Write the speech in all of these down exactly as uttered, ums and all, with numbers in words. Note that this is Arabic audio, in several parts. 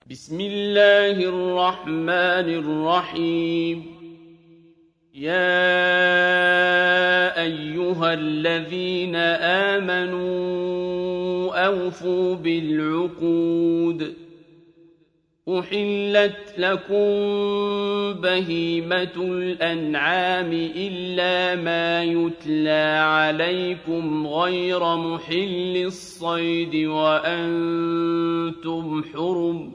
بسم الله الرحمن الرحيم يا أيها الذين آمنوا أوفوا بالعقود أحلت لكم بهيمة الأنعام إلا ما يتلى عليكم غير محل الصيد وأنتم حرم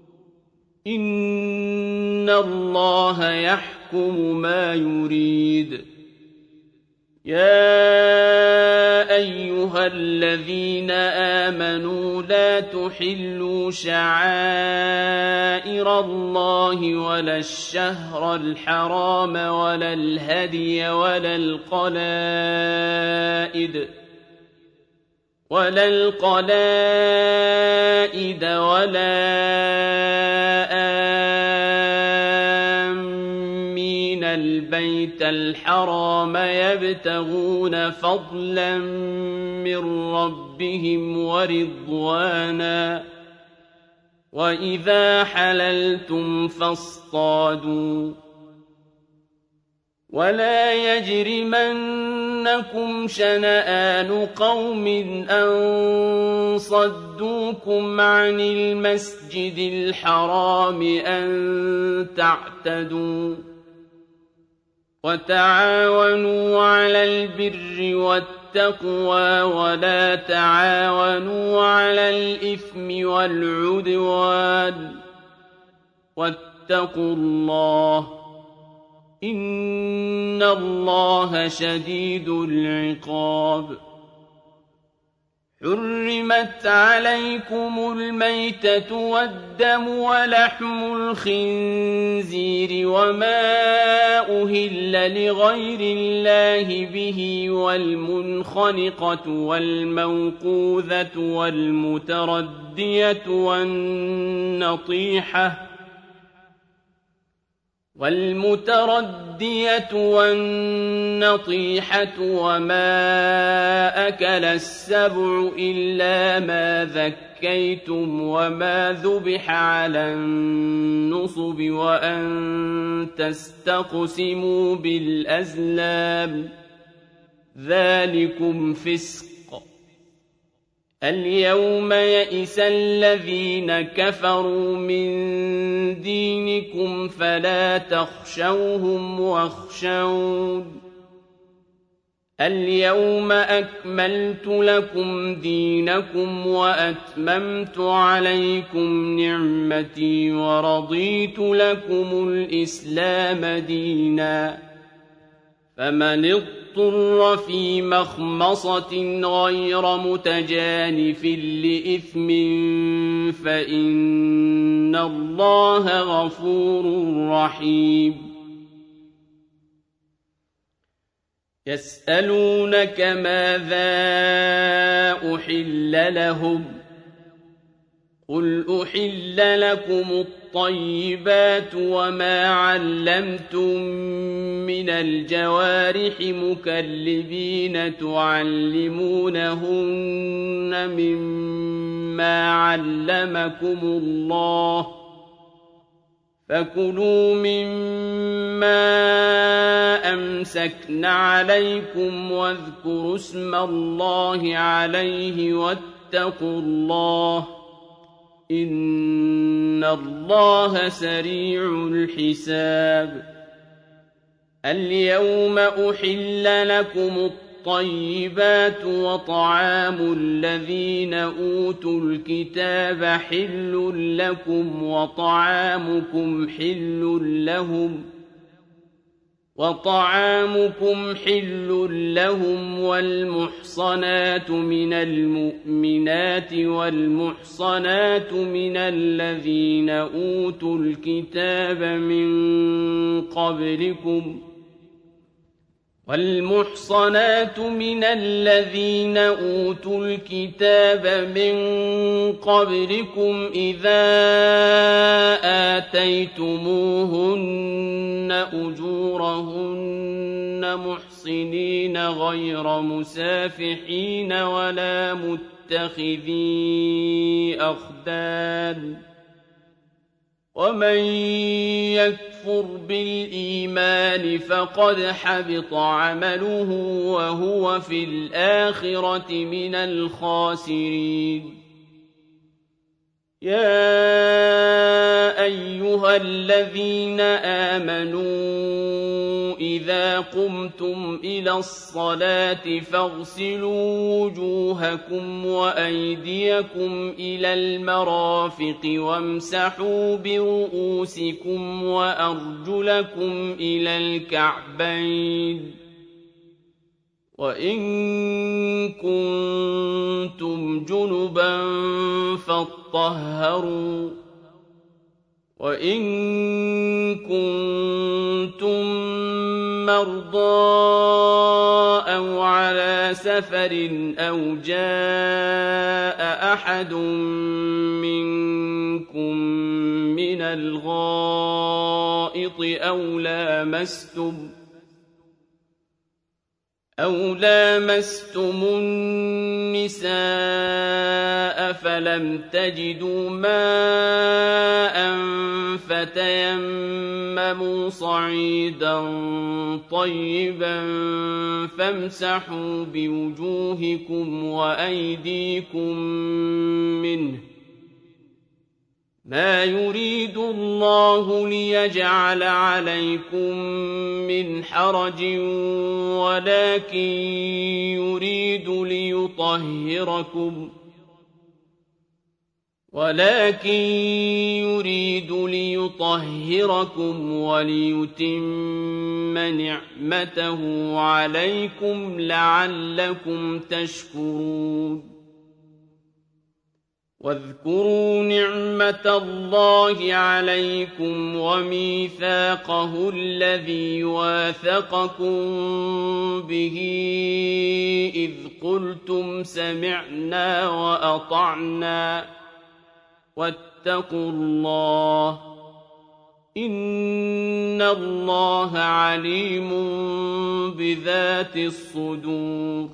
إن الله يحكم ما يريد يا أيها الذين آمنوا لا تحلوا شعائر الله ولا الشهر الحرام ولا الهدي ولا القلائد ولا القلائد ولا آمين البيت الحرام يبتغون فضلا من ربهم ورضوانا وإذا حللتم فاصطادوا ولا يجرمنكم شنآن قوم أن صدوكم عن المسجد الحرام أن تعتدوا وتعاونوا على البر والتقوى ولا تعاونوا على الإثم والعدوان واتقوا الله إن الله شديد العقاب حرمت عليكم الميتة والدم ولحم الخنزير وما أهل لغير الله به والمنخنقة والموقوذة والمتردية والنطيحة والمتردية والنطيحة وما أكل السبع إلا ما ذكيتم وما ذبح على النصب وأن تستقسموا بالأزلام ذلكم فسق اليوم يئس الذين كفروا من دينكم فلا تخشوهم واخشون اليوم أكملت لكم دينكم وأتممت عليكم نعمتي ورضيت لكم الإسلام دينا فمن اضطر في مخمصة غير متجانف لإثم فإن الله غفور رحيم يسألونك ماذا أحل لهم قل أحل لكم الطيبات وما علمتم من الجوارح مكلبين تعلمونهن مما علمكم الله فكلوا مما أمسكن عليكم واذكروا اسم الله عليه واتقوا الله إن الله سريع الحساب اليوم أحل لكم الطيبات وطعام الذين أوتوا الكتاب حل لكم وطعامكم حل لهم وطعامكم حل لهم والمحصنات من المؤمنات والمحصنات من الذين أوتوا الكتاب من قبلكم والمحصنات من الذين أوتوا الكتاب من قبلكم إذا آتيتموهن أجورهن محصنين غير مسافحين ولا متخذي أخدان ومن يكفر بالإيمان فقد حبط عمله وهو في الآخرة من الخاسرين. يا أيها الذين آمنوا إذا قمتم إلى الصلاة فاغسلوا وجوهكم وأيديكم إلى المرافق وامسحوا برؤوسكم وأرجلكم إلى الكعبين، وإن كنتم جنبا فاطهروا، وإن كنتم مرضى أو على سفر أو جاء أحد منكم من الغائط أو لامستم أو لامستم النساء فلم تجدوا ماء فتيمموا صعيدا طيبا فامسحوا بوجوهكم وأيديكم منه، ما يريد الله ليجعل عليكم من حرج ولكن يريد ليطهركم ولكن يريد ليطهركم وليتم نعمته عليكم لعلكم تشكرون. واذكروا نعمة الله عليكم وميثاقه الذي واثقكم به إذ قلتم سمعنا وأطعنا واتقوا الله إن الله عليم بذات الصدور.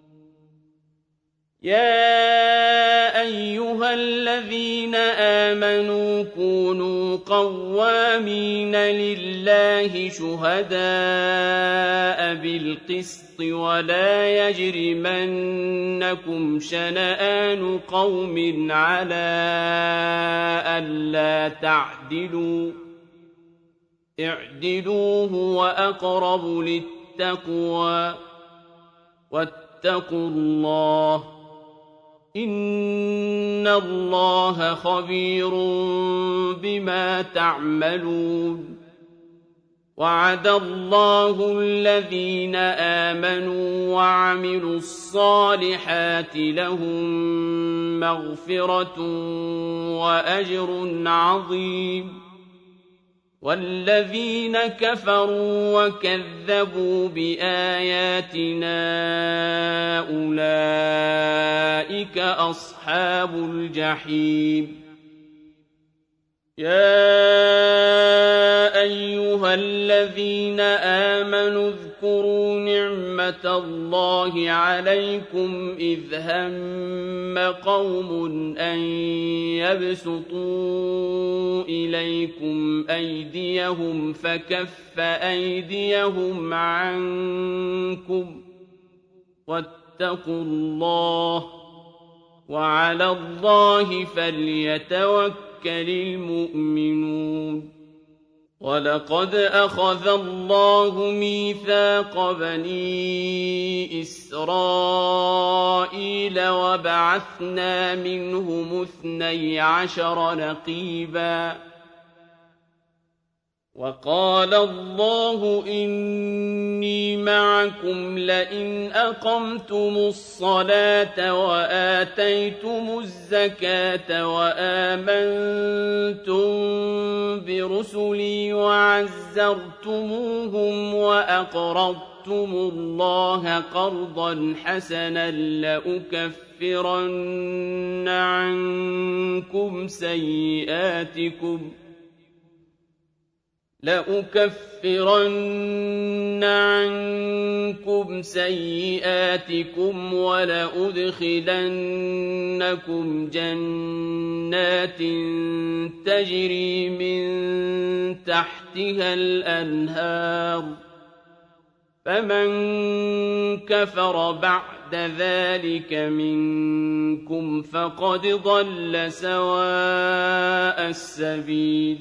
يا أيها الذين آمنوا كونوا قوامين لله شهداء بالقسط ولا يجرمنكم شنآن قوم على ألا تعدلوا اعدلوا هو أقرب للتقوى واتقوا الله إن الله خبير بما تعملون. وعد الله الذين آمنوا وعملوا الصالحات لهم مغفرة وأجر عظيم. والذين كفروا وكذبوا بآياتنا أولئك أصحاب الجحيم. يا أيها الذين آمنوا اذكروا نعمة الله عليكم إذ هم قوم أن يبسطوا إليكم أيديهم فكف أيديهم عنكم واتقوا الله وعلى الله فليتوكل المؤمنون. ولقد أخذ الله ميثاق بني إسرائيل وبعثنا منهم اثني عشر نقيبا وقال الله إني معكم لئن أقمتم الصلاة وآتيتم الزكاة وآمنتم برسلي وعزرتموهم وأقرضتم الله قرضا حسنا لأكفرن عنكم سيئاتكم لَأُكَفِّرَنَّ عَنكُمْ سَيِّئَاتِكُمْ وَلَأُدْخِلَنَّكُمْ جَنَّاتٍ تَجْرِي مِن تَحْتِهَا الْأَنْهَارُ ۚ فَمَن كَفَرَ بَعْدَ ذَٰلِكَ مِنكُمْ فَقَدْ ضَلَّ سَوَاءَ السَّبِيلِ.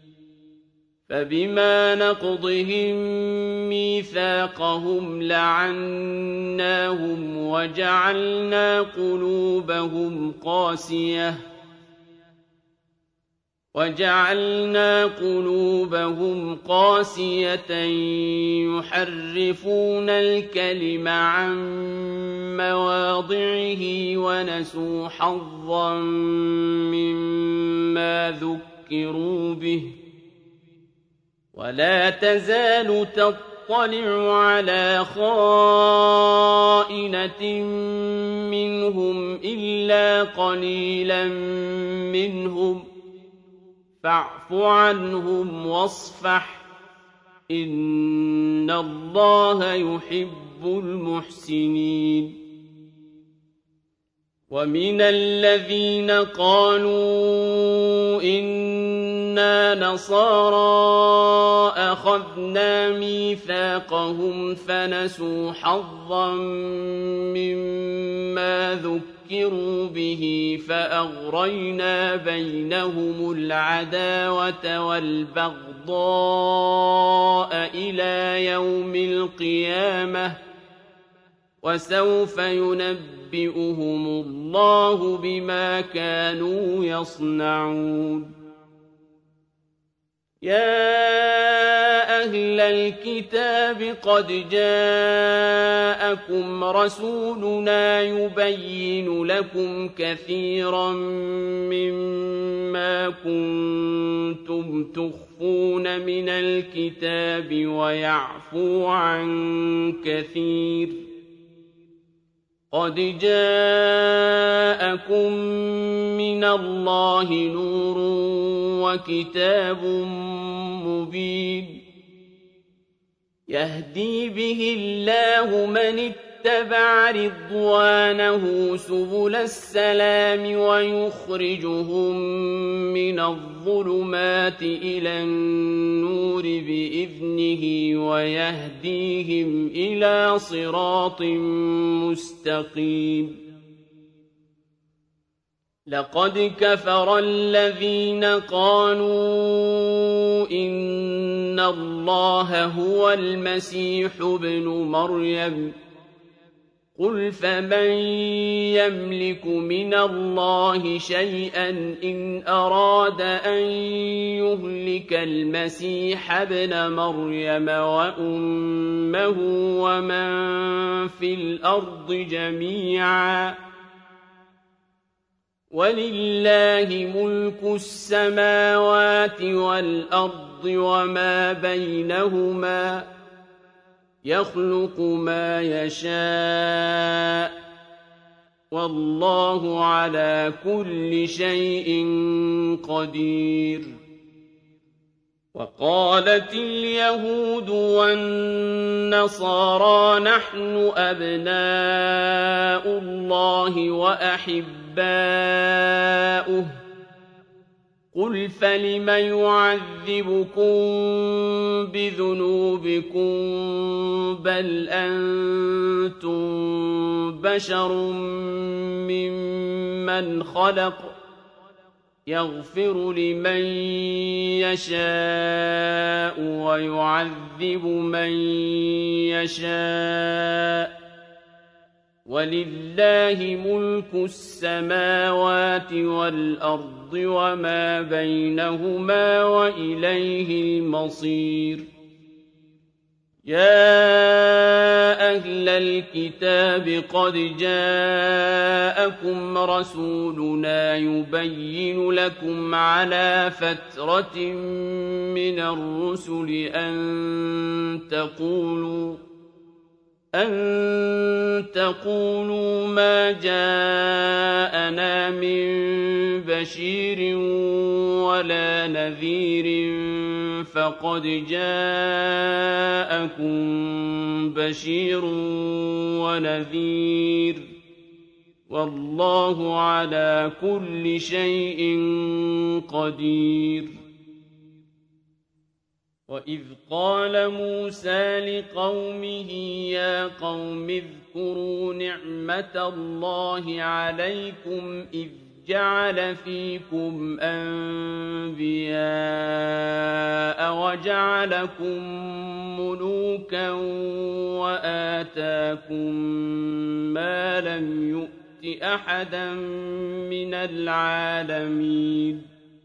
فَبِمَا نَقْضِهِم مِّيثَاقَهُمْ لَعَنَّاهُمْ وَجَعَلْنَا قُلُوبَهُمْ قَاسِيَةً وَجَعَلْنَا قُلُوبَهُمْ قَاسِيَةً يُحَرِّفُونَ الْكَلِمَ عَن مَّوَاضِعِهِ وَنَسُوا حَظًّا مِّمَّا ذُكِّرُوا بِهِ ۚ وَلَا تَزَالُ تَطَّلِعُ عَلَىٰ خَائِنَةٍ مِّنْهُمْ إِلَّا قَلِيلًا مِّنْهُمْ ۖ فَاعْفُ عَنْهُمْ وَاصْفَحْ ۚ إِنَّ اللَّهَ يُحِبُّ الْمُحْسِنِينَ. وَمِنَ الَّذِينَ قَالُوا إِنَّا نَصَارَىٰ أَخَذْنَا مِيثَاقَهُمْ فَنَسُوا حَظًّا مِّمَّا ذُكِّرُوا بِهِ فَأَغْرَيْنَا بَيْنَهُمُ الْعَدَاوَةَ وَالْبَغْضَاءَ إِلَىٰ يَوْمِ الْقِيَامَةِ ۚ وَسَوْفَ يُنَبِّئُهُمُ اللَّهُ بِمَا كَانُوا يَصْنَعُونَ. يَا أَهْلَ الْكِتَابِ قَدْ جَاءَكُمْ رَسُولُنَا يُبَيِّنُ لَكُمْ كَثِيرًا مِّمَّا كُنتُمْ تُخْفُونَ مِنَ الْكِتَابِ وَيَعْفُو عَن كَثِيرٍ ۚ قَدْ جَاءَكُم مِّنَ اللَّهِ نُورٌ وَكِتَابٌ مُّبِينٌ يَهْدِي بِهِ اللَّهُ مَنِ اتَّبَعَ رِضْوَانَهُ سُبُلَ السَّلَامِ وَيُخْرِجُهُم مِّنَ الظُّلُمَاتِ إِلَى النُّورِ بِإِذْنِهِ وَيَهْدِيهِمْ إِلَىٰ صِرَاطٍ مُّسْتَقِيمٍ. لَقَدْ كَفَرَ الَّذِينَ قَالُوا إِنَّ اللَّهَ هُوَ الْمَسِيحُ ابْنُ مَرْيَمَ ۚ قُلْ فَمَن يَمْلِكُ مِنَ اللَّهِ شَيْئًا إِنْ أَرَادَ أَن يُهْلِكَ الْمَسِيحَ ابْنَ مَرْيَمَ وَأُمَّهُ وَمَن فِي الْأَرْضِ جَمِيعًا ۗ وَلِلَّهِ مُلْكُ السَّمَاوَاتِ وَالْأَرْضِ وَمَا بَيْنَهُمَا ۚ يَخْلُقُ مَا يَشَاءُ ۚ وَاللَّهُ عَلَىٰ كُلِّ شَيْءٍ قَدِيرٌ. وَقَالَتِ الْيَهُودُ وَالنَّصَارَىٰ نَحْنُ أَبْنَاءُ اللَّهِ وَأَحِبَّاؤُهُ ۚ قُلْ فَلِمَ يُعَذِّبُكُم بِذُنُوبِكُم ۖ بَلْ أَنتُم بَشَرٌ مِّمَّنْ خَلَقَ ۚ يَغْفِرُ لِمَن يَشَاءُ وَيُعَذِّبُ مَن يَشَاءُ ۚ وَلِلَّهِ مُلْكُ السَّمَاوَاتِ وَالْأَرْضِ وَمَا بَيْنَهُمَا ۖ وَإِلَيْهِ الْمَصِيرُ. يَا أَهْلَ الْكِتَابِ قَدْ جَاءَكُمْ رَسُولُنَا يُبَيِّنُ لَكُمْ عَلَىٰ فَتْرَةٍ مِّنَ الرُّسُلِ أَن تَقُولُوا أن تقولوا ما جاءنا من بشير ولا نذير فقد جاءكم بشير ونذير والله على كل شيء قدير. وإذ قال موسى لقومه يا قوم اذكروا نعمة الله عليكم إذ جعل فيكم أنبياء وجعلكم ملوكا وآتاكم ما لم يؤت أحدا من العالمين.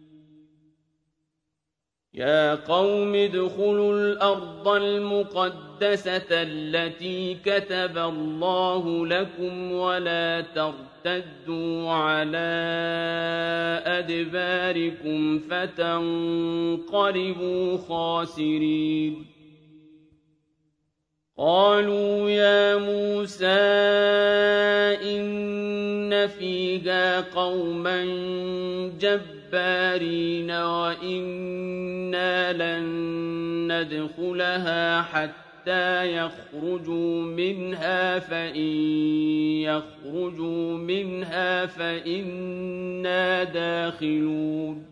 يا قوم ادخلوا الأرض المقدسة التي كتب الله لكم ولا ترتدوا على أدباركم فتنقلبوا خاسرين. قالوا يا موسى إن فيها قوما جبارين وإنا لن ندخلها حتى يخرجوا منها فإن يخرجوا منها فإنا داخلون.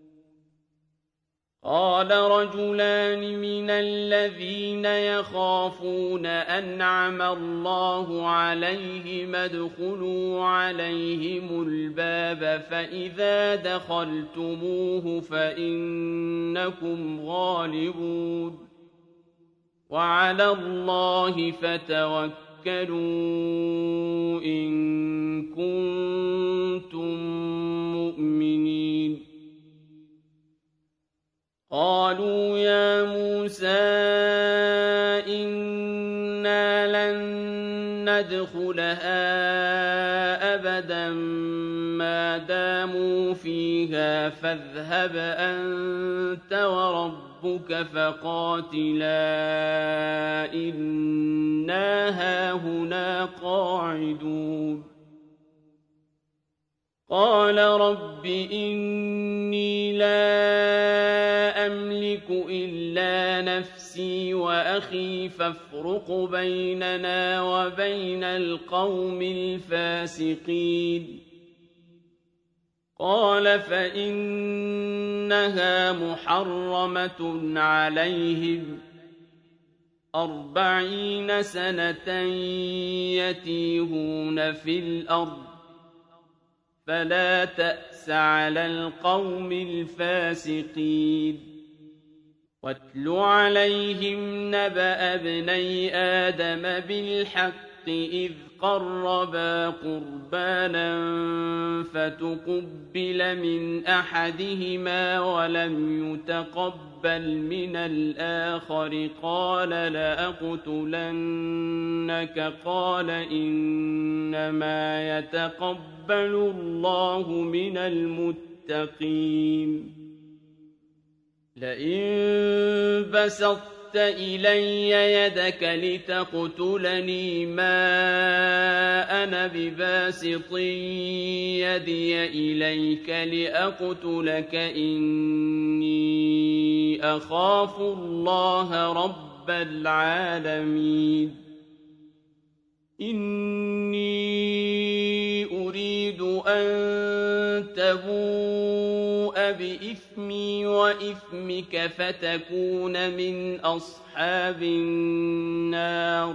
قال رجلان من الذين يخافون أنعم الله عليهم ادخلوا عليهم الباب فإذا دخلتموه فإنكم غالبون وعلى الله فتوكلوا إن كنتم مؤمنين. قالوا يا موسى إنا لن ندخلها أبدا ما داموا فيها فاذهب أنت وربك فقاتلا إنا هاهنا قاعدون. قال رب إني لا أملك إلا نفسي وأخي فافرق بيننا وبين القوم الفاسقين. قال فإنها محرمة عليهم أربعين سنة يتيهون في الأرض فلا تأس على القوم الفاسقين. واتل عليهم نبأ ابني آدم بالحق إذ قربا قربانا فتقبل من أحدهما ولم يتقبل من الآخر قال لأقتلنك قال إنما يتقبل الله من المتقين. لئن بسطت إلي يدك لتقتلني ما أنا بباسط يدي إليك لأقتلك إني أخاف الله رب العالمين. إني أريد أن تبوء بإثمي وإثمك فتكون من أصحاب النار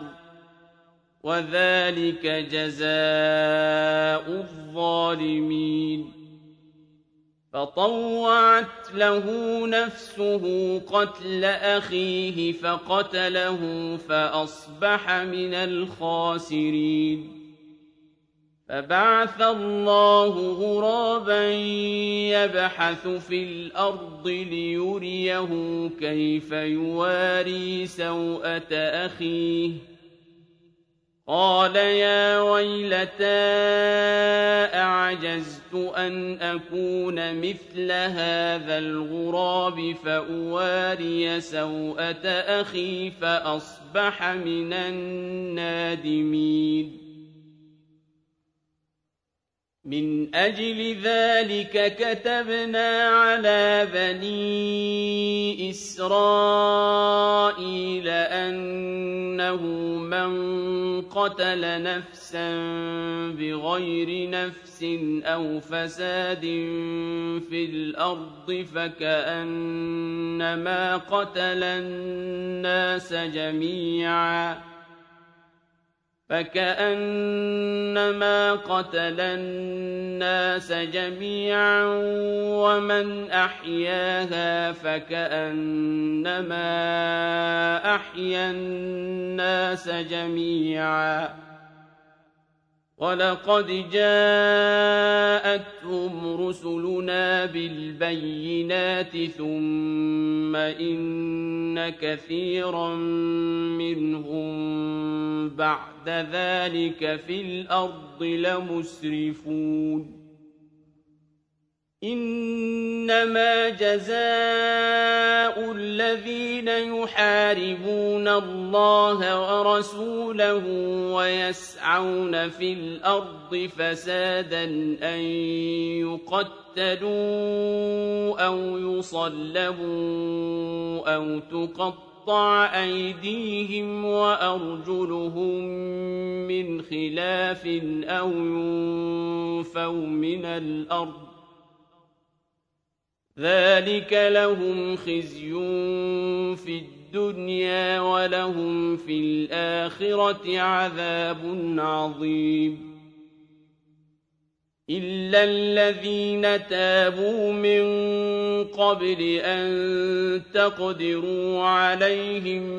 وذلك جزاء الظالمين. فطوعت له نفسه قتل أخيه فقتله فأصبح من الخاسرين. فبعث الله غرابا يبحث في الأرض ليريه كيف يواري سوءة أخيه قال يا ويلتى أعجزت أن أكون مثل هذا الغراب فأواري سوءة أخي فأصبح من النادمين من أجل ذلك كتبنا على بني إسرائيل أنه من قتل نفسا بغير نفس أو فساد في الأرض فكأنما قتل الناس جميعا فكأنما قتل الناس جميعا ومن أحياها فكأنما أحيا الناس جميعا ولقد جاءتهم رسلنا بالبينات ثم إن كثيرا منهم بعد ذلك في الأرض لمسرفون إنما جزاء الذين يحاربون الله ورسوله ويسعون في الأرض فسادا أن يقتلوا أو يصلبوا أو تقطع أيديهم وأرجلهم من خلاف أو ينفوا من الأرض ذلك لهم خزي في الدنيا ولهم في الآخرة عذاب عظيم إلا الذين تابوا من قبل أن تقدروا عليهم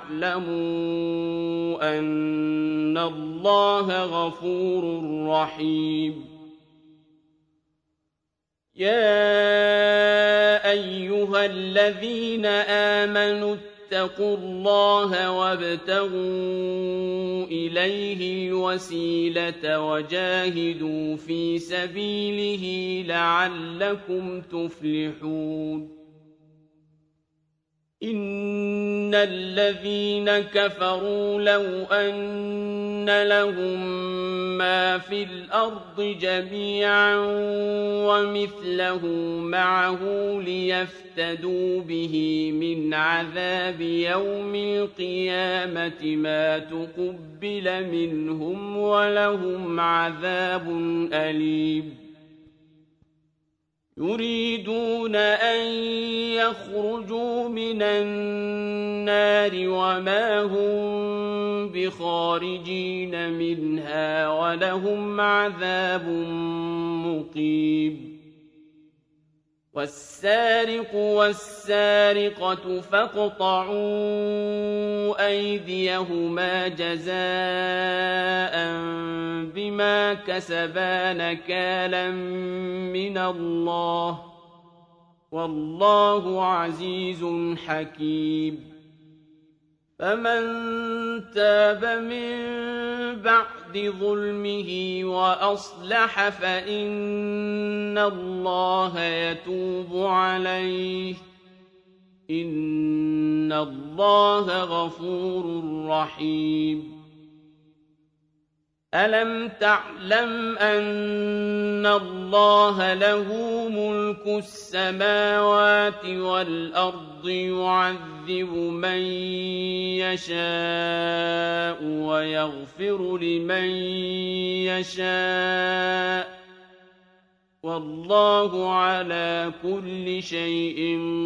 فاعلموا أن الله غفور رحيم يا أيها الذين آمنوا اتقوا الله وابتغوا إليه الوسيلة وجاهدوا في سبيله لعلكم تفلحون إن الذين كفروا لو أن لهم ما في الأرض جميعا ومثله معه ليفتدوا به من عذاب يوم القيامة ما تقبل منهم ولهم عذاب أليم يريدون أن يخرجوا من النار وما هم بخارجين منها ولهم عذاب مقيم والسارق والسارقة فاقطعوا أيديهما جزاء بما كسبا نكالا من الله والله عزيز حكيم فمن تاب من بعد ظلمه وأصلح فإن الله يتوب عليه إن الله غفور رحيم ألم تعلم أن الله له ملك السماوات والأرض يعذب من يشاء ويغفر لمن يشاء والله على كل شيء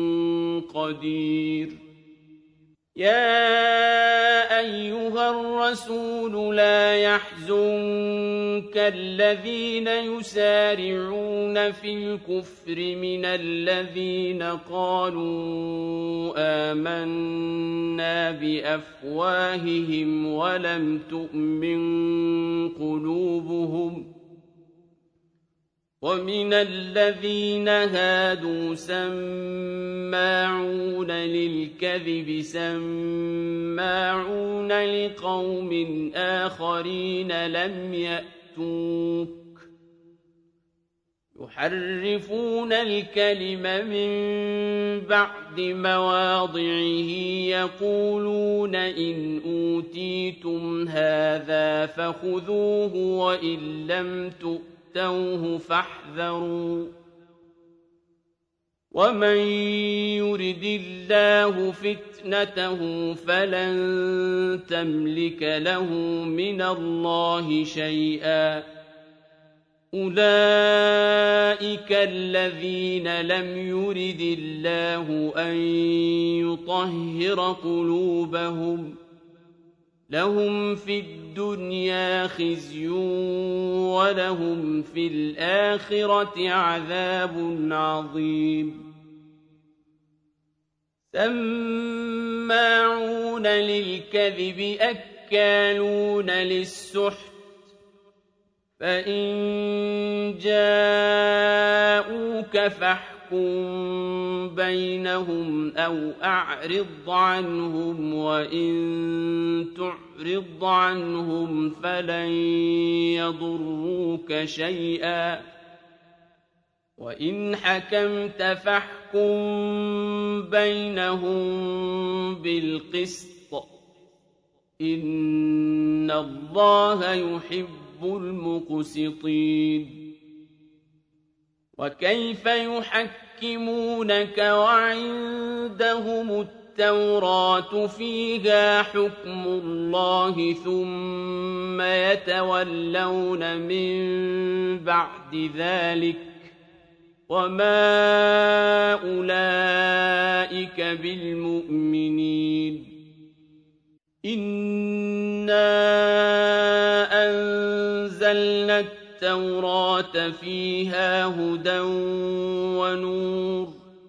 قدير يا أيها الرسول لا يحزنك الذين يسارعون في الكفر من الذين قالوا آمنا بأفواههم ولم تؤمن قلوبهم ومن الذين هادوا سماعون للكذب سماعون لقوم آخرين لم يأتوك يحرفون الكلم من بعد مواضعه يقولون إن أوتيتم هذا فخذوه وإن لم تؤتوه فاحذروا ومن يرد الله فتنته فلن تملك له من الله شيئا أولئك الذين لم يرد الله أن يطهر قلوبهم لهم في الدنيا خزي ولهم في الآخرة عذاب عظيم سماعون للكذب أكالون للسحت فإن جاءوك فاحكم بينهم أو أعرض عنهم وإن تعرض عنهم فلن يضروك شيئا وإن حكمت فاحكم بينهم بالقسط إن الله يحب المقسطين وكيف يحكمونك وعندهم التوراة فيها حكم الله ثم يتولون من بعد ذلك وما أولئك بالمؤمنين إنا أنزلنا التوراة فيها هدى ونور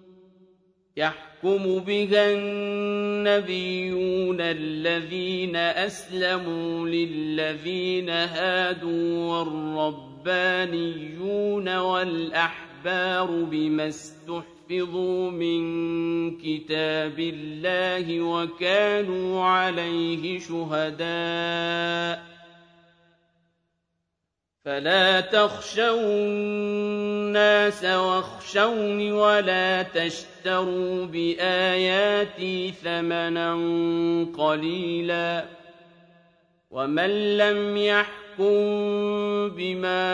يحكم بها النبيون الذين أسلموا للذين هادوا والربانيون والأحبار بما استحفظوا من كتاب الله وكانوا عليه شهداء فلا تخشوا الناس واخشوني ولا تشتروا بآياتي ثمنا قليلا ومن لم يحكم بما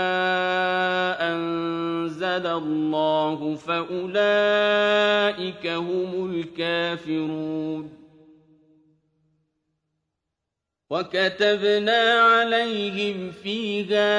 أنزل الله فأولئك هم الكافرون وكتبنا عليهم فيها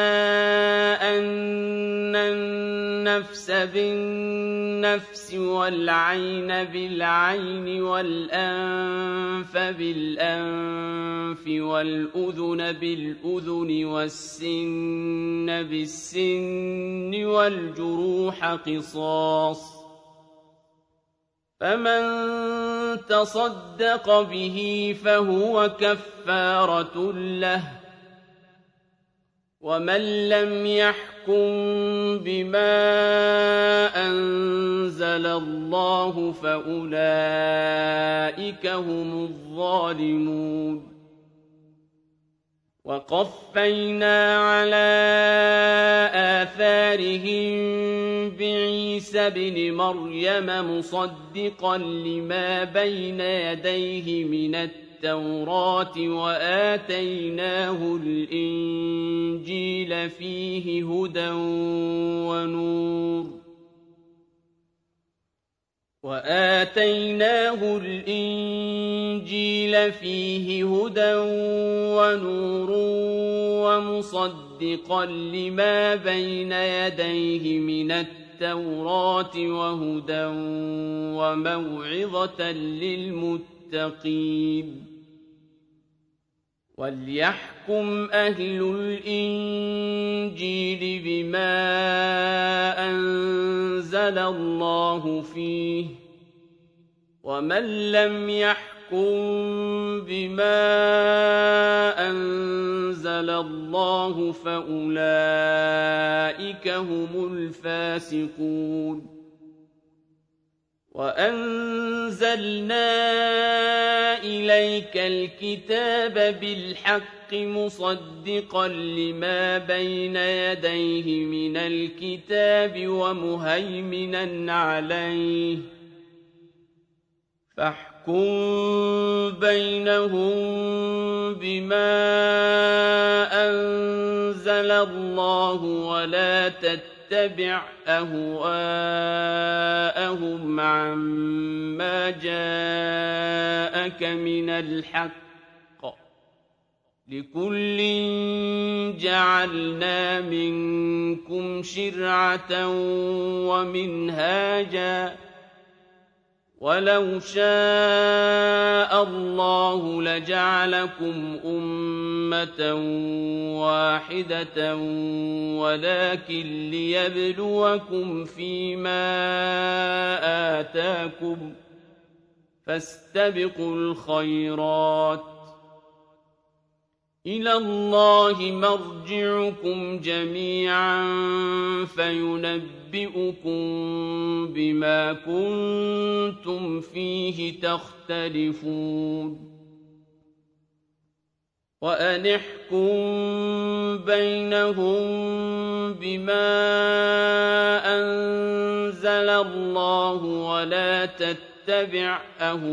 أن النفس بالنفس والعين بالعين والأنف بالأنف والأذن بالأذن والسن بالسن والجروح قصاص فمن تصدق به فهو كفارة له ومن لم يحكم بما أنزل الله فأولئك هم الظالمون وقفينا على آثارهم بعيسى ابن مريم مصدقا لما بين يديه من التوراة وآتيناه الإنجيل فيه هدى ونور وآتيناه الإنجيل فيه هدى ونور ومصدقا لما بين يديه من التوراة وهدى وموعظة للمتقين وليحكم أهل الإنجيل بما أنزل الله فيه ومن لم يحكم يحكم بما أنزل الله فأولئك هم الفاسقون وأنزلنا إليك الكتاب بالحق مصدقا لما بين يديه من الكتاب ومهيمنا عليه فاحكم بينهم بما أنزل الله ولا تتبع أهواءهم عما جاءك من الحق لكل جعلنا منكم شرعة ومنهاجا ولو شاء الله لجعلكم أمة واحدة ولكن ليبلوكم فيما آتاكم فاستبقوا الخيرات إلى الله مرجعكم جميعا فينبئكم بما كنتم فيه تختلفون وأن احكم بينهم بما أنزل الله ولا تتبع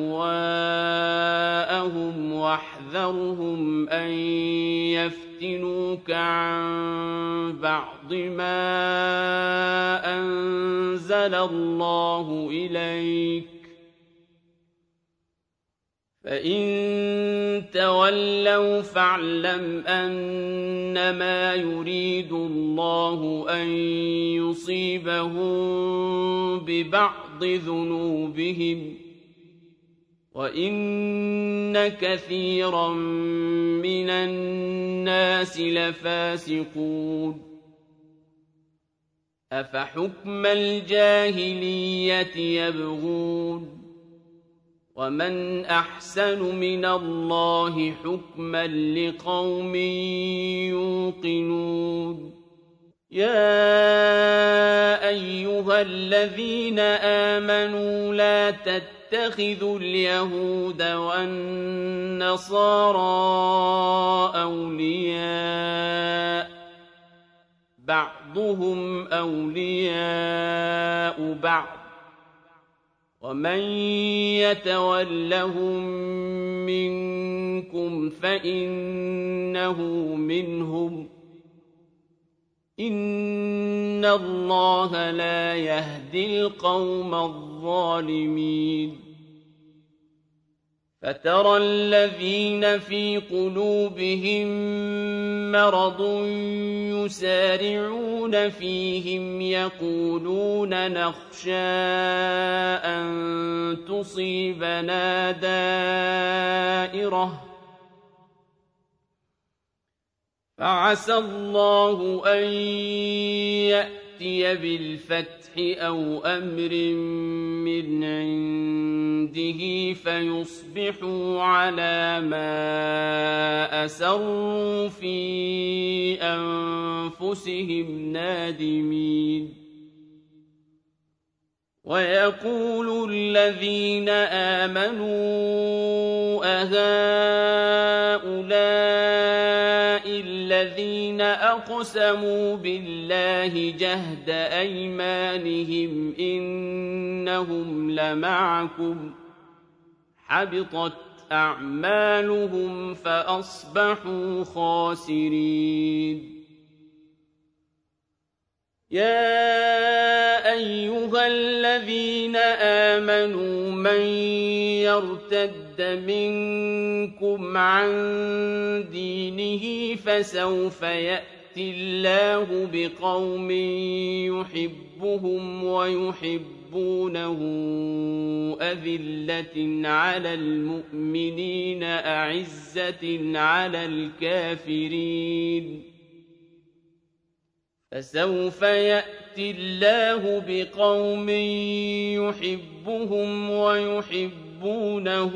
أهواءهم واحذرهم أن يفتنوك عن بعض ما أنزل الله إليك فإن تولوا فاعلم أنما يريد الله أن يصيبهم ببعض ذنوبهم وإن كثيرا من الناس لفاسقون أفحكم الجاهلية يبغون ومن أحسن من الله حكما لقوم يوقنون يا أيها الذين آمنوا لا تتخذوا اليهود والنصارى أولياء بعضهم أولياء بعض ومن يتولهم منكم فإنه منهم إن الله لا يهدي القوم الظالمين فترى الذين في قلوبهم مرض يسارعون فيهم يقولون نخشى أن تصيبنا دائرة فعسى الله أن يأتي بالفتح أو أمر من عنده فيصبحوا على ما أسروا في أنفسهم نادمين ويقول الذين آمنوا أهؤلاء الذين أقسموا بالله جهد أيمانهم إنهم لمعكم حبطت أعمالهم فأصبحوا خاسرين يا أيها الذين آمنوا من يرتد منكم عن دينه فسوف يأتي الله بقوم يحبهم ويحبونه أذلة على المؤمنين أعزة على الكافرين فسوف يأتي يأتي الله بقوم يحبهم ويحبونه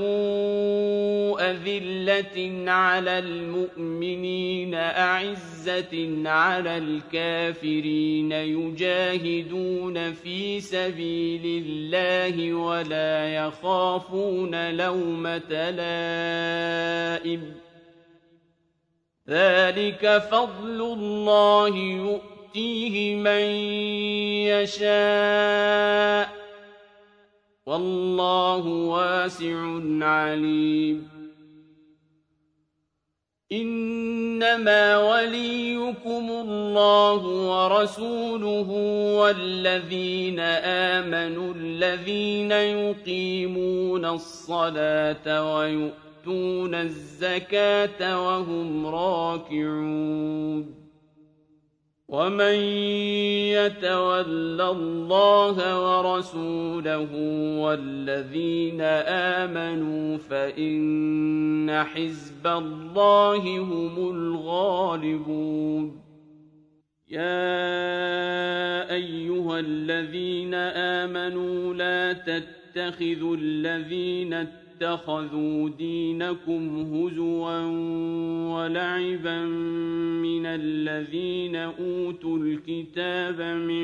أذلة على المؤمنين أعزة على الكافرين يجاهدون في سبيل الله ولا يخافون لومة لائم ذلك فضل الله يؤتيه من يشاء والله واسع عليم إنما وليكم الله ورسوله والذين آمنوا الذين يقيمون الصلاة ويؤتون الزكاة وهم راكعون ومن يتول الله ورسوله والذين آمنوا فإن حزب الله هم الغالبون يا أيها الذين آمنوا لا تتخذوا الذين اتخذوا دينكم هزوا ولعبا من الذين أوتوا الكتاب من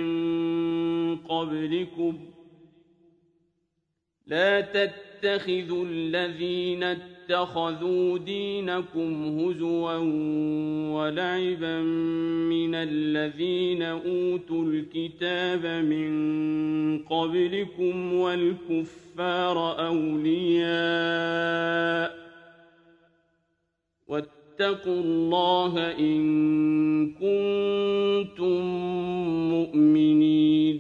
قبلكم لا تتخذوا الذين اتخذوا دينكم هزوا ولعبا من الذين أوتوا الكتاب من قبلكم والكفار أولياء واتقوا الله إن كنتم مؤمنين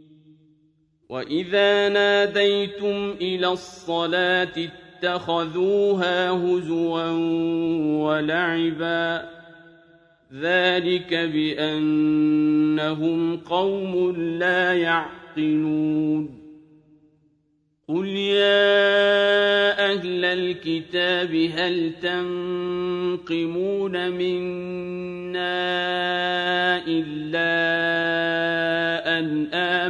وإذا ناديتم إلى الصلاة اتخذوها هزوا ولعبا ذلك بأنهم قوم لا يعقلون قل يا أهل الكتاب هل تنقمون منا إلا أن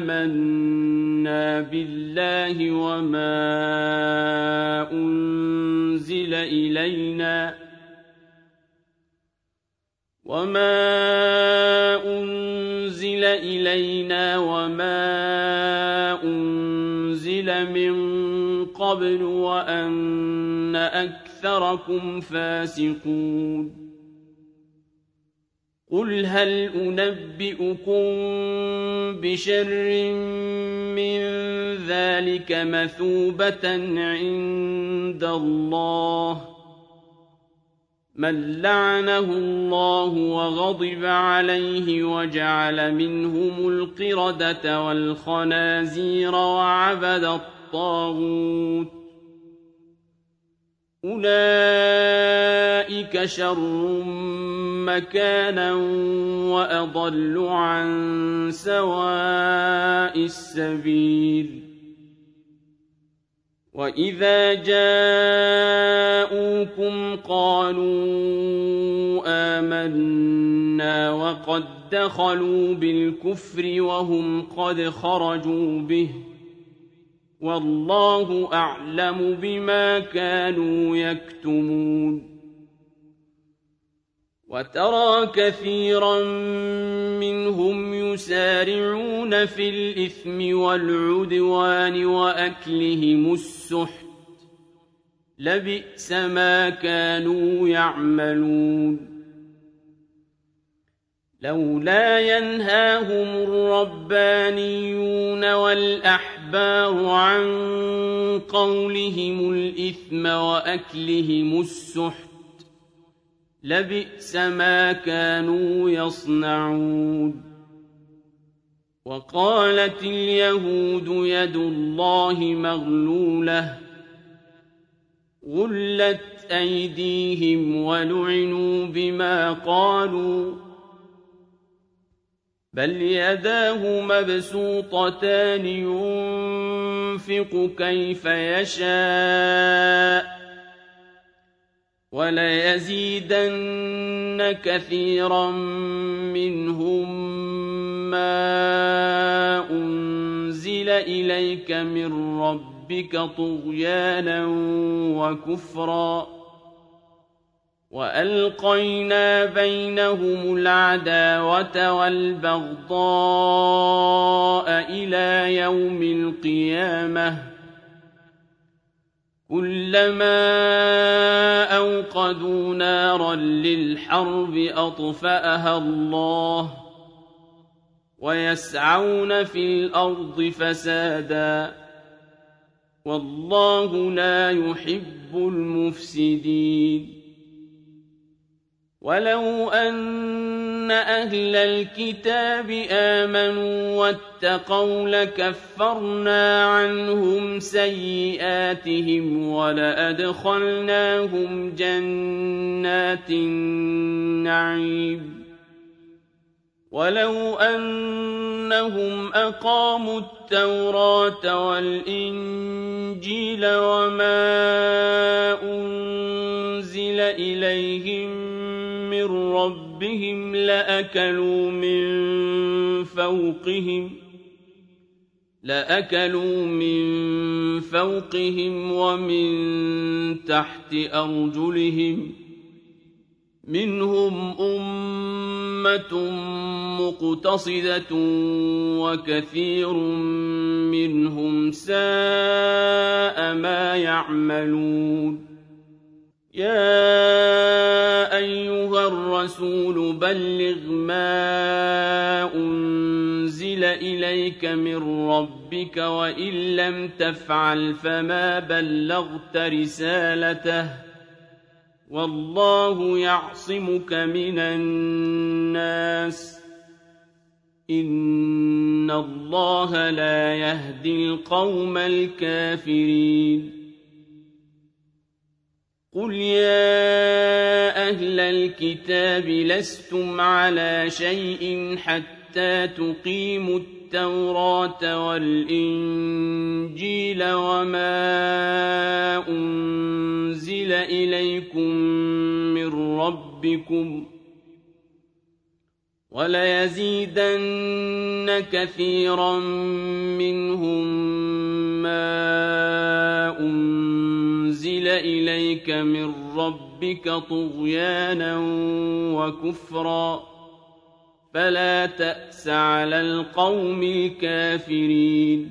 آمنا بالله وما أنزل إلينا وما أنزل إلينا وما أنزل من قبل وأن أكثركم فاسقون قل هل أنبئكم بشر من ذلك مثوبة عند الله من لعنه الله وغضب عليه وجعل منهم القردة والخنازير وعبد الطاغوت أولئك شر مكانا وأضل عن سواء السبيل وإذا جاءوكم قالوا آمنا وقد دخلوا بالكفر وهم قد خرجوا به والله أعلم بما كانوا يكتمون وترى كثيرا منهم يسارعون في الإثم والعدوان وأكلهم السحت لبئس ما كانوا يعملون لولا ينهاهم الربانيون والأحبار عن قولهم الإثم وأكلهم السحت لبئس ما كانوا يصنعون وقالت اليهود يد الله مغلولة غلت أيديهم ولعنوا بما قالوا بل يداه مبسوطتان ينفق كيف يشاء وليزيدن كثيرا منهم ما أنزل إليك من ربك طغيانا وكفرا وألقينا بينهم العداوة والبغضاء إلى يوم القيامة كلما أوقدوا نارا للحرب أطفأها الله ويسعون في الأرض فسادا والله لا يحب المفسدين ولو أن أهل الكتاب آمنوا واتقوا لكفرنا عنهم سيئاتهم ولأدخلناهم جنات النعيم ولو أنهم أقاموا التوراة والإنجيل وما أنزل إليهم من ربهم لأكلوا من فوقهم لأكلوا من فوقهم ومن تحت أرجلهم منهم أمة مقتصدة وكثير منهم ساء ما يعملون يا أيها الرسول بلغ ما أنزل إليك من ربك وإن لم تفعل فما بلغت رسالته والله يعصمك من الناس إن الله لا يهدي القوم الكافرين قل يا أهل الكتاب لستم على شيء حتى تقيموا التوراة والإنجيل وما أنزل إليكم من ربكم وليزيدن كثيرا منهم ما أنزل إليك من ربك طغيانا وكفرا فلا تأس على القوم الكافرين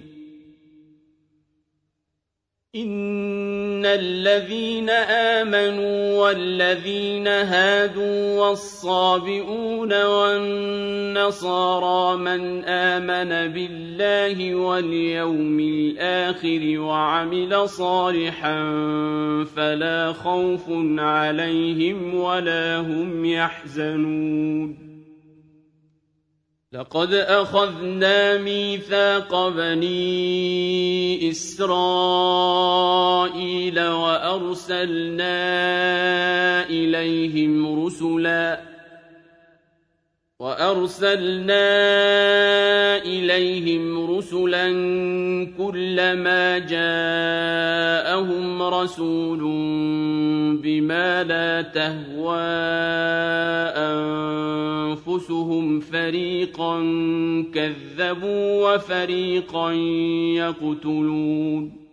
إن الذين آمنوا والذين هادوا والصابئون والنصارى من آمن بالله واليوم الآخر وعمل صالحا فلا خوف عليهم ولا هم يحزنون لقد أخذنا ميثاق بني إسرائيل وأرسلنا إليهم رسلا وأرسلنا إليهم رسلا كلما جاءهم رسول بما لا تهوى أنفسهم فريقا كذبوا وفريقا يقتلون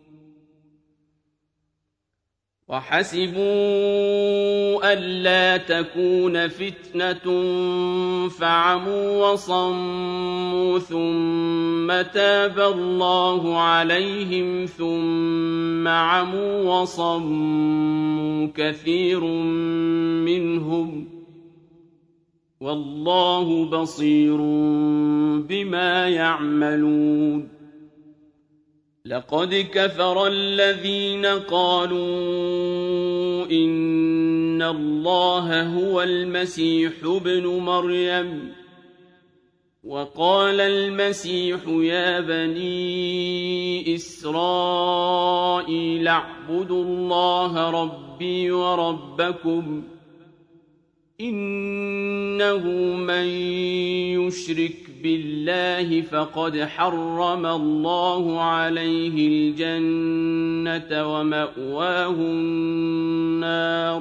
وحسبوا ألا تكون فتنة فعموا وصموا ثم تاب الله عليهم ثم عموا وصموا كثير منهم والله بصير بما يعملون لقد كفر الذين قالوا إن الله هو المسيح ابن مريم وقال المسيح يا بني إسرائيل اعبدوا الله ربي وربكم إنه من يشرك بالله فقد حرم الله عليه الجنة ومأواه النار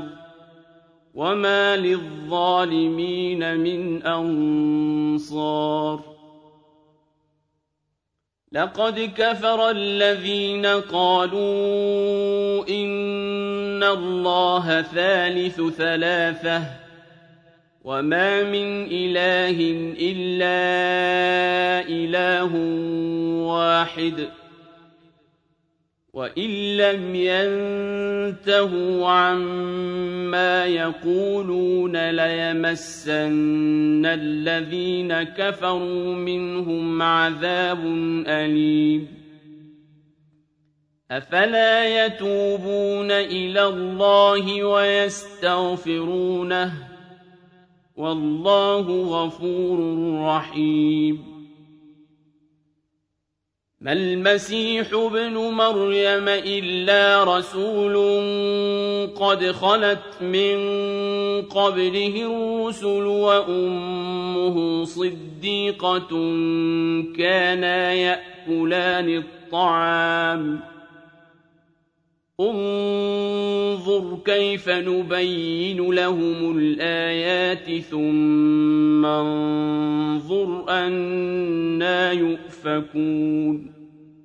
وما للظالمين من أنصار لقد كفر الذين قالوا إن الله ثالث ثلاثة وما من إله إلا إله واحد وإن لم ينتهوا عما يقولون ليمسن الذين كفروا منهم عذاب أليم أفلا يتوبون إلى الله ويستغفرونه والله غفور رحيم ما المسيح ابن مريم إلا رسول قد خلت من قبله الرسل وأمه صديقة كانا يأكلان الطعام انظر كيف نبين لهم الآيات ثم انظر أنى يؤفكون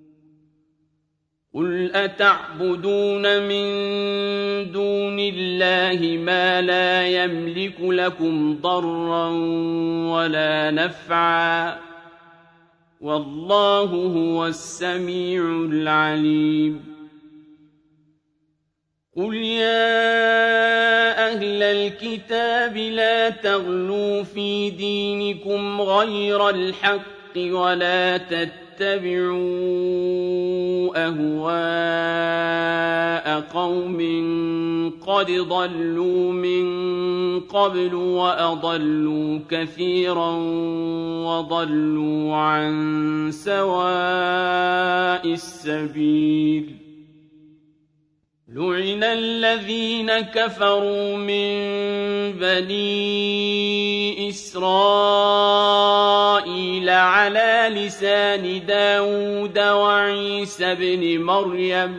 قل أتعبدون من دون الله ما لا يملك لكم ضرا ولا نفعا والله هو السميع العليم قل يا أهل الكتاب لا تغلوا في دينكم غير الحق ولا تتبعوا أهواء قوم قد ضلوا من قبل وأضلوا كثيرا وضلوا عن سواء السبيل لعن الذين كفروا من بني إسرائيل على لسان داود وعيسى بن مريم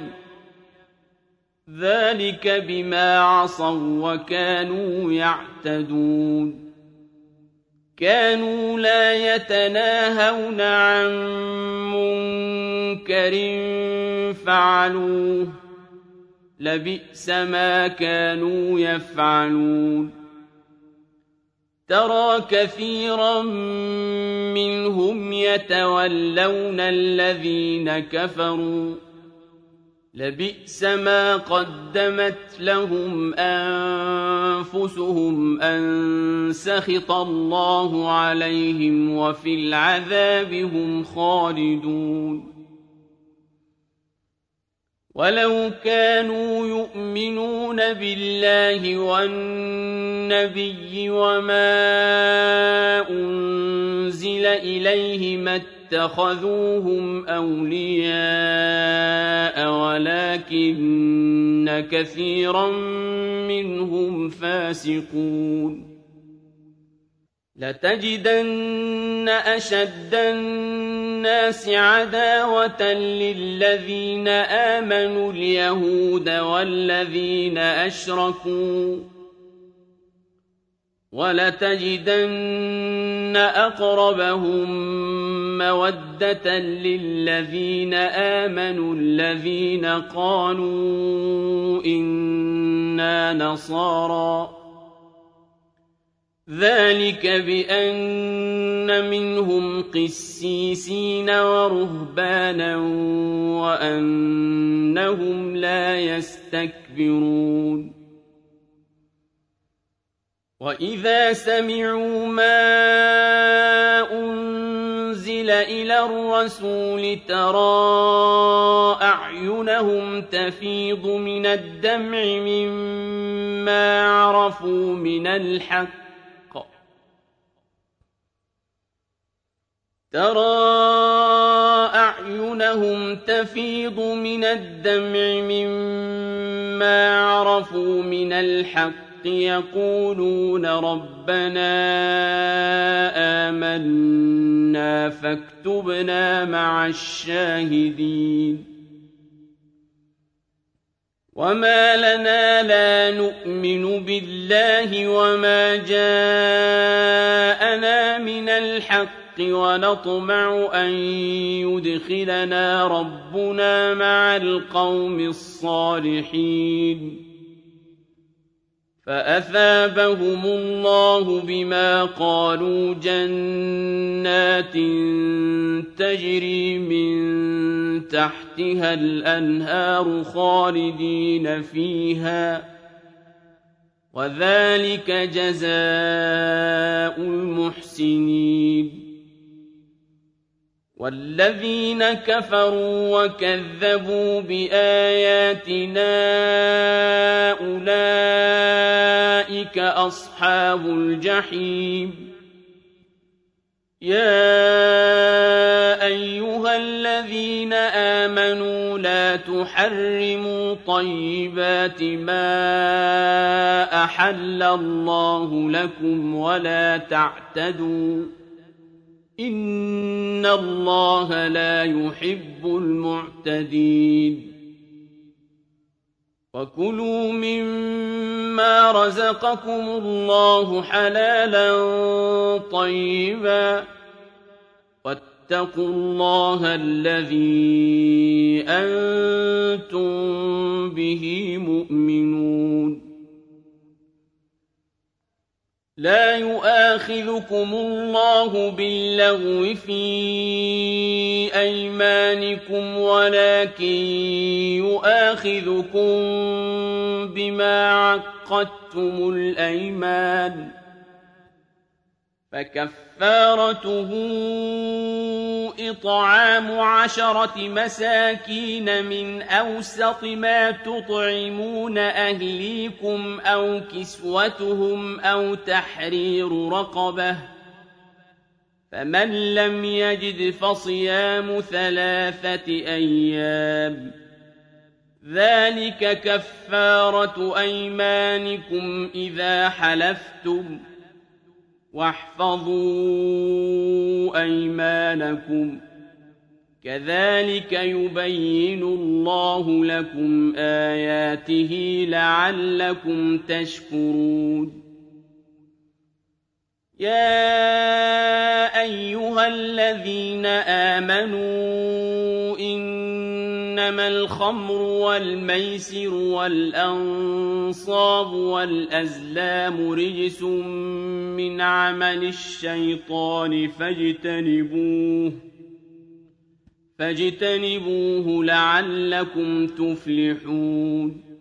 ذلك بما عصوا وكانوا يعتدون كانوا لا يتناهون عن منكر فعلوه لبئس ما كانوا يفعلون ترى كثيرا منهم يتولون الذين كفروا لبئس ما قدمت لهم أنفسهم أن سخط الله عليهم وفي العذاب هم خالدون ولو كانوا يؤمنون بالله والنبي وما أنزل إليه ما اتخذوهم أولياء ولكن كثيرا منهم فاسقون لتجدن أشد الناس عداوة للذين آمنوا اليهود والذين أشركوا ولتجدن أقربهم مودة للذين آمنوا الذين قالوا إنا نصارى ذلك بأن منهم قسيسين ورهبانا وأنهم لا يستكبرون وإذا سمعوا ما أنزل إلى الرسول ترى أعينهم تفيض من الدمع مما عرفوا من الحق ترى أعينهم تفيض من الدمع مما عرفوا من الحق يقولون ربنا آمنا فاكتبنا مع الشاهدين وما لنا لا نؤمن بالله وما جاءنا من الحق ونطمع أن يدخلنا ربنا مع القوم الصالحين فأثابهم الله بما قالوا جنات تجري من تحتها الأنهار خالدين فيها وذلك جزاء المحسنين والذين كفروا وكذبوا بآياتنا أولئك أصحاب الجحيم يا أيها الذين آمنوا لا تحرموا طيبات ما أحل الله لكم ولا تعتدوا إن الله لا يحب المعتدين وكلوا مما رزقكم الله حلالا طيبا واتقوا الله الذي أنتم به مؤمنون لا يؤاخذكم الله باللغو في أيمانكم ولكن يؤاخذكم بما عقدتم الأيمان فكفارته إطعام عشرة مساكين من أوسط ما تطعمون أهليكم أو كسوتهم أو تحرير رقبة فمن لم يجد فصيام ثلاثة أيام ذلك كفارة أيمانكم إذا حلفتم واحفظوا أيمانكم كذلك يبين الله لكم آياته لعلكم تشكرون يا أيها الذين آمنوا إنما الخمر والميسر والأنصاب والأزلام رجس من عمل الشيطان فاجتنبوه فاجتنبوه لعلكم تفلحون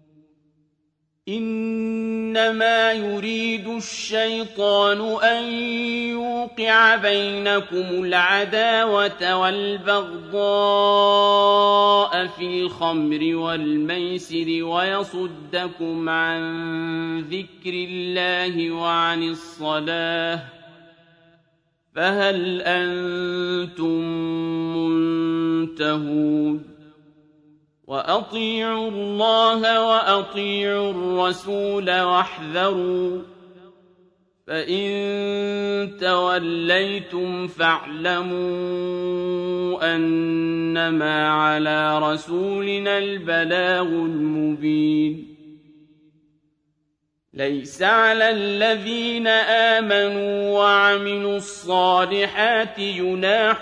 إنما يريد الشيطان أن يوقع بينكم العداوة والبغضاء في الخمر والميسر ويصدكم عن ذكر الله وعن الصلاة فهل أنتم منتهون وأطيعوا الله وأطيعوا الرسول واحذروا فإن توليتم فاعلموا أنما على رسولنا البلاغ المبين ليس على الذين آمنوا وعملوا الصالحات جناح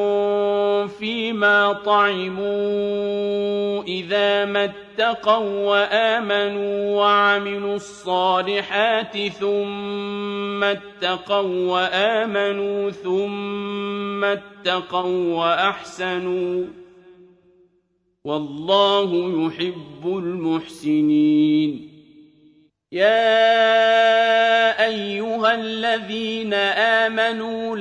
فيما طعموا إذا ما اتقوا وآمنوا وعملوا الصالحات ثم اتقوا وآمنوا ثم اتقوا وأحسنوا والله يحب المحسنين يا أيها الذين آمنوا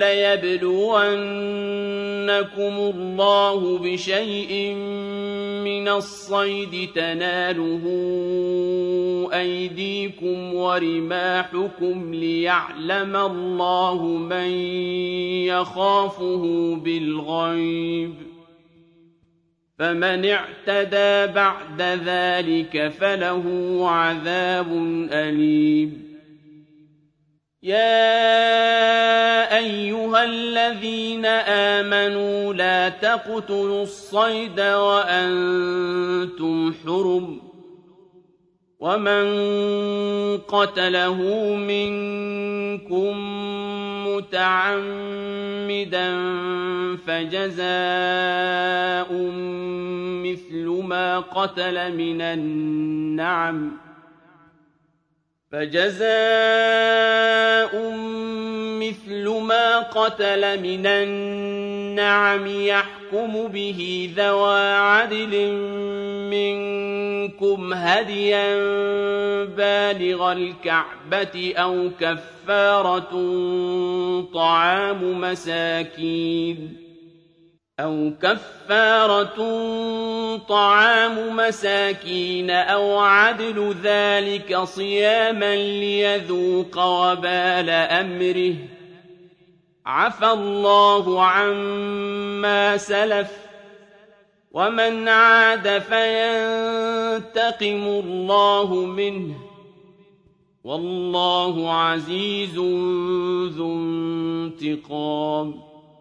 ليبلونكم الله بشيء من الصيد تناله أيديكم ورماحكم ليعلم الله من يخافه بالغيب فمن اعتدى بعد ذلك فله عذاب أليم يا أيها الذين آمنوا لا تقتلوا الصيد وأنتم حرم ومن قتله منكم متعمدا فجزاء مثل ما قتل من النعم فجزاء مثل ما قتل من النعم يحكم به ذوى عدل منكم هديا بالغ الكعبة أو كفارة طعام مساكين أو كفارة طعام مساكين أو عدل ذلك صياما ليذوق وبال أمره عفى الله عما سلف ومن عاد فينتقم الله منه والله عزيز ذو انتقام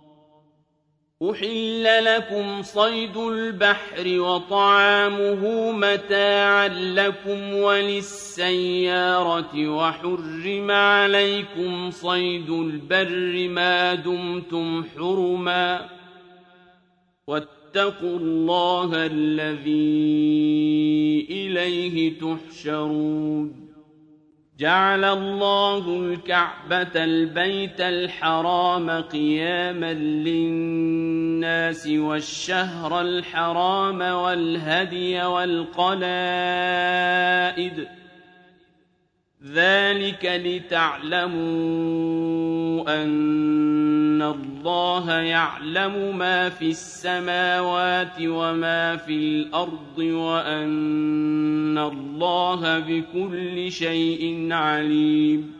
أحل لكم صيد البحر وطعامه متاعا لكم وللسيارة وحرم عليكم صيد البر ما دمتم حرما واتقوا الله الذي إليه تحشرون جعل الله الكعبة البيت الحرام قياما للناس والشهر الحرام والهدي والقلائد ذلك لتعلموا أن الله يعلم ما في السماوات وما في الأرض وأن الله بكل شيء عليم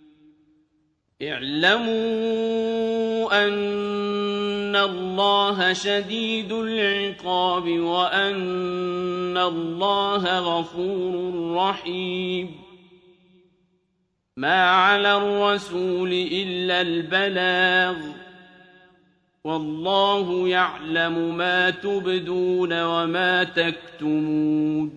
اعلموا أن الله شديد العقاب وأن الله غفور رحيم ما على الرسول إلا البلاغ والله يعلم ما تبدون وما تكتمون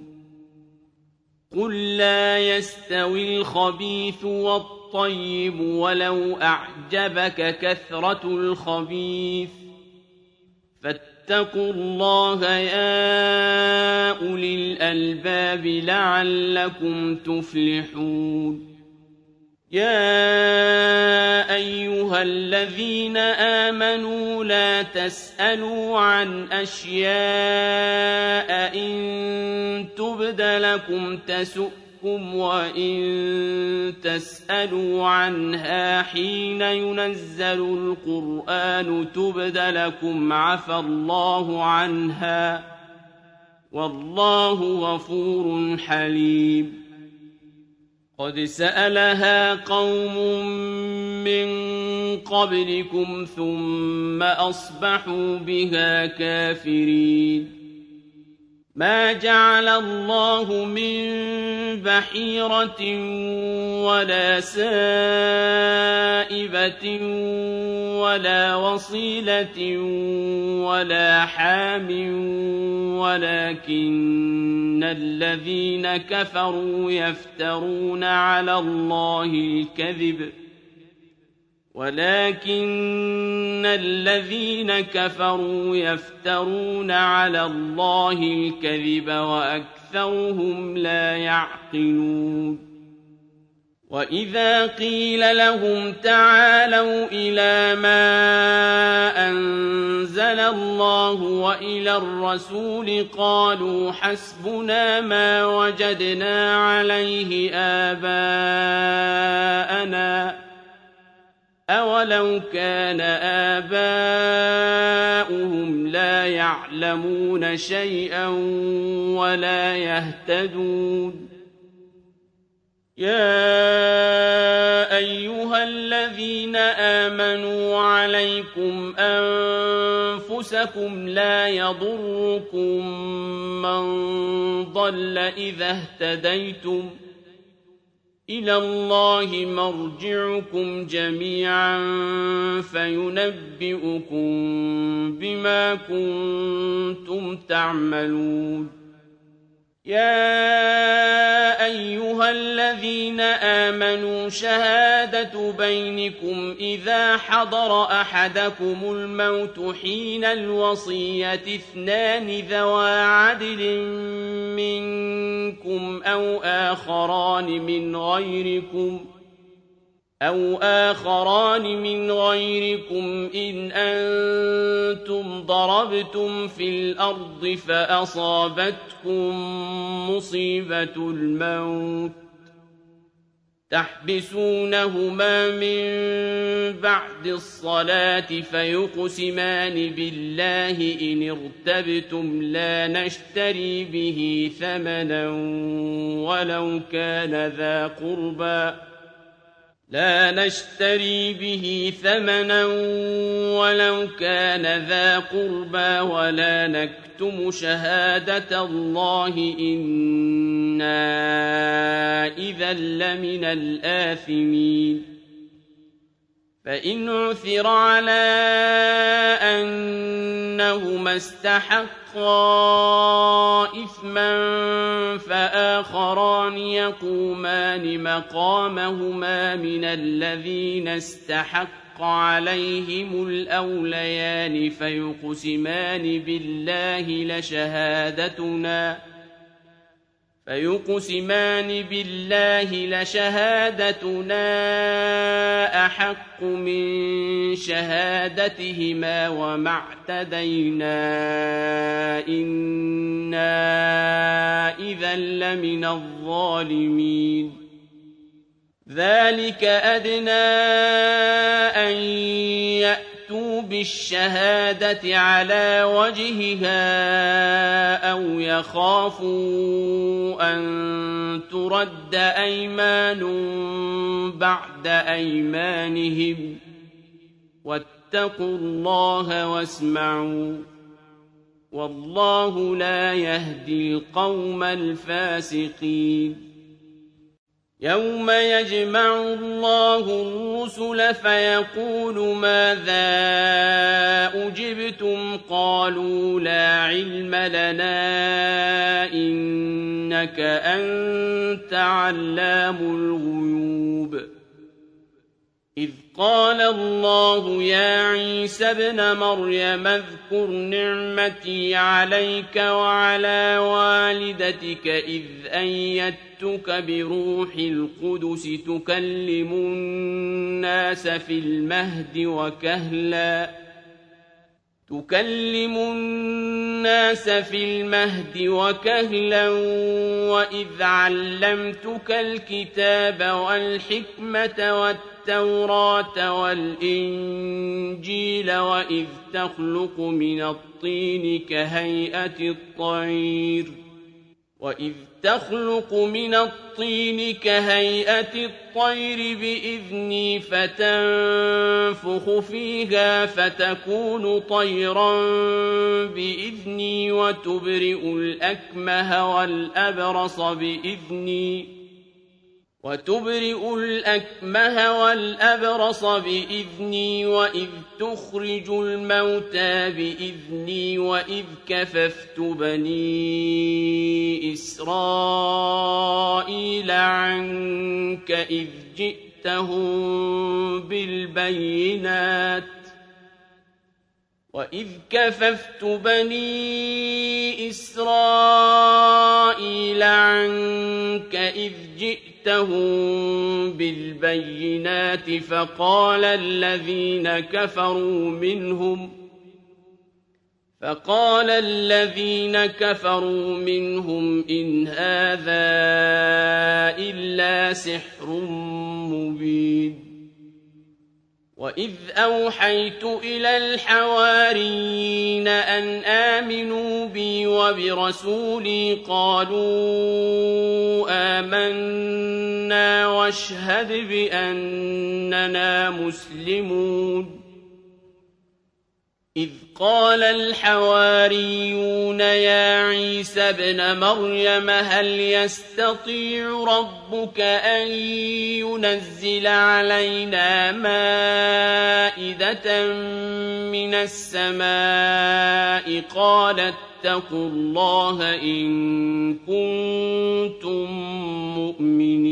قل لا يستوي الخبيث والطيب ولو أعجبك كثرة الخبيث فاتقوا الله يا أولي الألباب لعلكم تفلحون يا أيها الذين آمنوا لا تسألوا عن أشياء إن تبد لكم تسؤكم وإن تسألوا عنها حين ينزل القرآن تبد لكم عفى الله عنها والله غفور حليم قد سألها قوم من قبلكم ثم أصبحوا بها كافرين ما جعل الله من بحيرة ولا سائبة ولا وصيلة ولا حام ولكن الذين كفروا يفترون على الله الكذب ولكن الذين كفروا يفترون على الله الكذب وأكثرهم لا يعقلون وإذا قيل لهم تعالوا إلى ما أنزل الله وإلى الرسول قالوا حسبنا ما وجدنا عليه آباءنا أولو كان آباؤهم لا يعلمون شيئا ولا يهتدون يا أيها الذين آمنوا عليكم أنفسكم لا يضركم من ضل إذا اهتديتم إلى الله مرجعكم جميعا فينبئكم بما كنتم تعملون يا أيها أيها الذين آمنوا شهادة بينكم إذا حضر أحدكم الموت حين الوصية اثنان ذوى عدل منكم أو آخران من غيركم أو آخران من غيركم إن أنتم ضربتم في الأرض فأصابتكم مصيبة الموت تحبسونهما من بعد الصلاة فيقسمان بالله إن ارتبتم لا نشتري به ثمنا ولو كان ذا قربى لا نشتري به ثمنا ولو كان ذا قربى ولا نكتم شهادة الله إنا إذا لمن الآثمين فإن عثر على أنهما استحقا إثما فآخران يقومان مقامهما من الذين استحق عليهم الأوليان فيقسمان بالله لشهادتنا فيقسمان بالله لشهادتنا أحق من شهادتهما وما اعتدينا إنا إذا لمن الظالمين ذلك أدنى أن يأتوا بالشهادة على وجهها أو يخافوا أن ترد أيمان بعد أيمانهم واتقوا الله واسمعوا والله لا يهدي القوم الفاسقين يوم يجمع الله الرسل فيقول ماذا أجبتم قالوا لا علم لنا إنك أنت علام الغيوب إذ قال الله يا عيسى ابن مريم اذكر نعمتي عليك وعلى والدتك إذ أيدتك بروح القدس تكلم الناس في المهد وكهلا تكلم الناس في المهد وكهلا وإذ علمتك الكتاب والحكمة والتوراة والإنجيل وإذ تخلق من الطين كهيئة الطير وإذ تخلق من الطين كهيئة الطير بإذني فتنفخ فيها فتكون طيرا بإذني وتبرئ الأكمه والأبرص بإذني وتبرئ الأكمه والأبرص بإذني وإذ تخرج الموتى بإذني وإذ كففت بني إسرائيل عنك إذ جئتهم بالبينات وإذ كففت بني إسرائيل عنك إذ جئتهم بالبينات فقال الذين كفروا منهم فقال الذين كفروا منهم إن هذا إلا سحر مبين وإذ أوحيت إلى الحواريين أن آمنوا بي وبرسولي قالوا آمنا واشهد بأننا مسلمون إذ قال الحواريون يا عيسى ابن مريم هل يستطيع ربك أن ينزل علينا مائدة من السماء قال اتقوا الله إن كنتم مؤمنين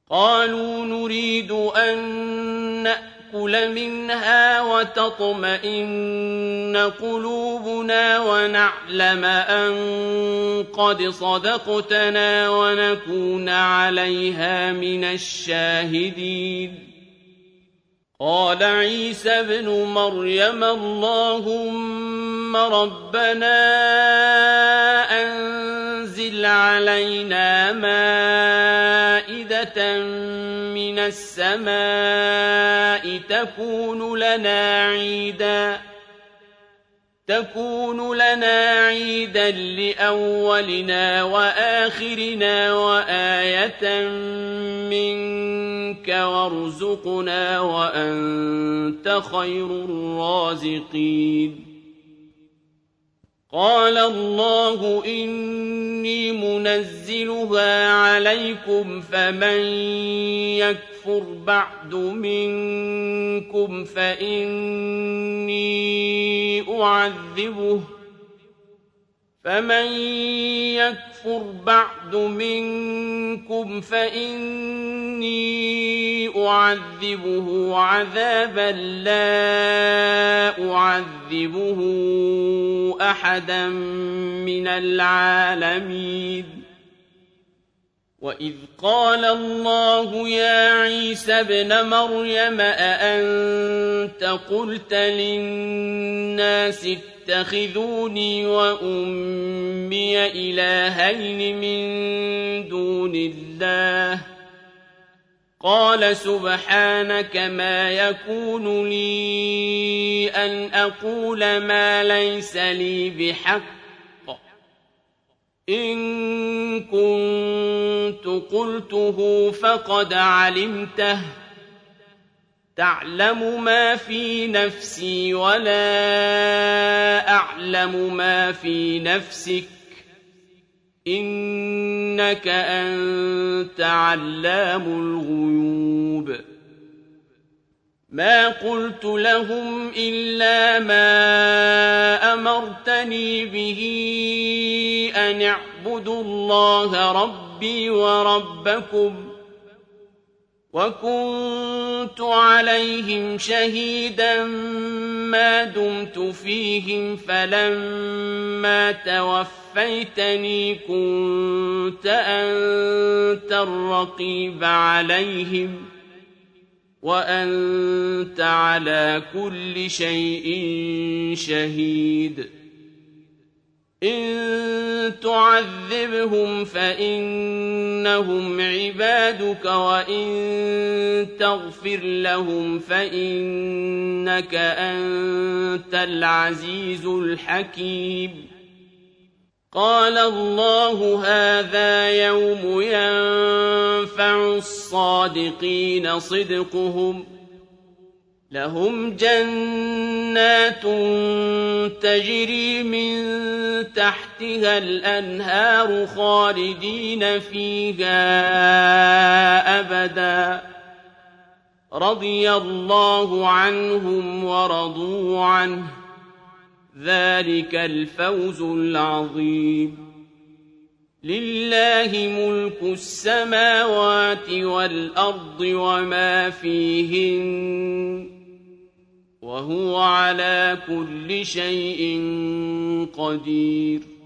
قالوا نريد أن نأكل منها وتطمئن قلوبنا ونعلم أن قد صدقتنا ونكون عليها من الشاهدين. قال عيسى ابن مريم اللهم ربنا أنزل علينا مائدة من السماء تكون لنا عيدا تكون لنا عيدا لأولنا وآخرنا وآية منك وارزقنا وأنت خير الرازقين. قال الله إني منزلها عليكم فمن يكفر بعد منكم فإني أعذبه فمن يكفر بعد منكم فإني أعذبه عذابا لا أعذبه أحدا من العالمين. وإذ قال الله يا عيسى ابن مريم أأنت قلت للناس اتخذوني وأمي إلهين من دون الله قال سبحانك ما يكون لي أن أقول ما ليس لي بحق إن كنت قلته فقد علمته تعلم ما في نفسي ولا أعلم ما في نفسك إنك أنت علام الغيوب. ما قلت لهم إلا ما أمرتني به أن اعبدوا الله ربي وربكم وكنت عليهم شهيدا ما دمت فيهم فلما توفيتني كنت أنت الرقيب عليهم وأنت على كل شيء شهيد. إن تعذبهم فإنهم عبادك وإن تغفر لهم فإنك أنت العزيز الحكيم. قال الله هذا يوم ينفع الصادقين صدقهم لهم جنات تجري من تحتها الأنهار خالدين فيها أبدا رضي الله عنهم ورضوا عنه ذلك الفوز العظيم. لله ملك السماوات والأرض وما فيهن وهو على كل شيء قدير.